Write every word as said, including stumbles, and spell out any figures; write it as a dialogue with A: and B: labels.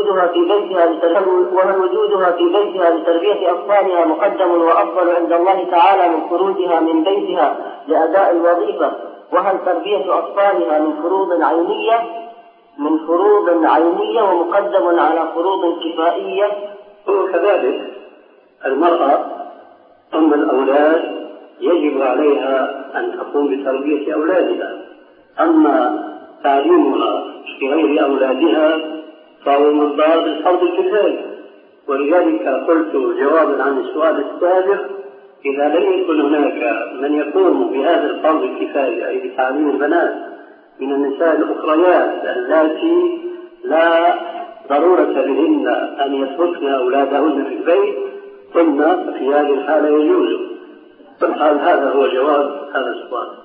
A: وجودها في بيتها وهل وجودها في بيتها لتربية أطفالها مقدم وأفضل عند الله تعالى من خروجها من بيتها لأداء الوظيفة؟ وهل تربية أطفالها من فروض عينية من فروض عينية ومقدم على فروض كفائية؟
B: وكذلك المرأة أم الأولاد يجب عليها أن تقوم بتربية أولادها، أما تعليمها لغير أولادها فهو من باب الفرض الكفاية. ولذلك قلت جوابا عن السؤال السابق: إذا لم يكن هناك من يقوم بهذا الفرض الكفاية أي بتعليم البنات من النساء الأخريات اللاتي لا ضرورة لهن أن يتركن أولادهن في البيت، قلنا في هذه الحالة يجوز. فالحال هذا هو جواب هذا السؤال.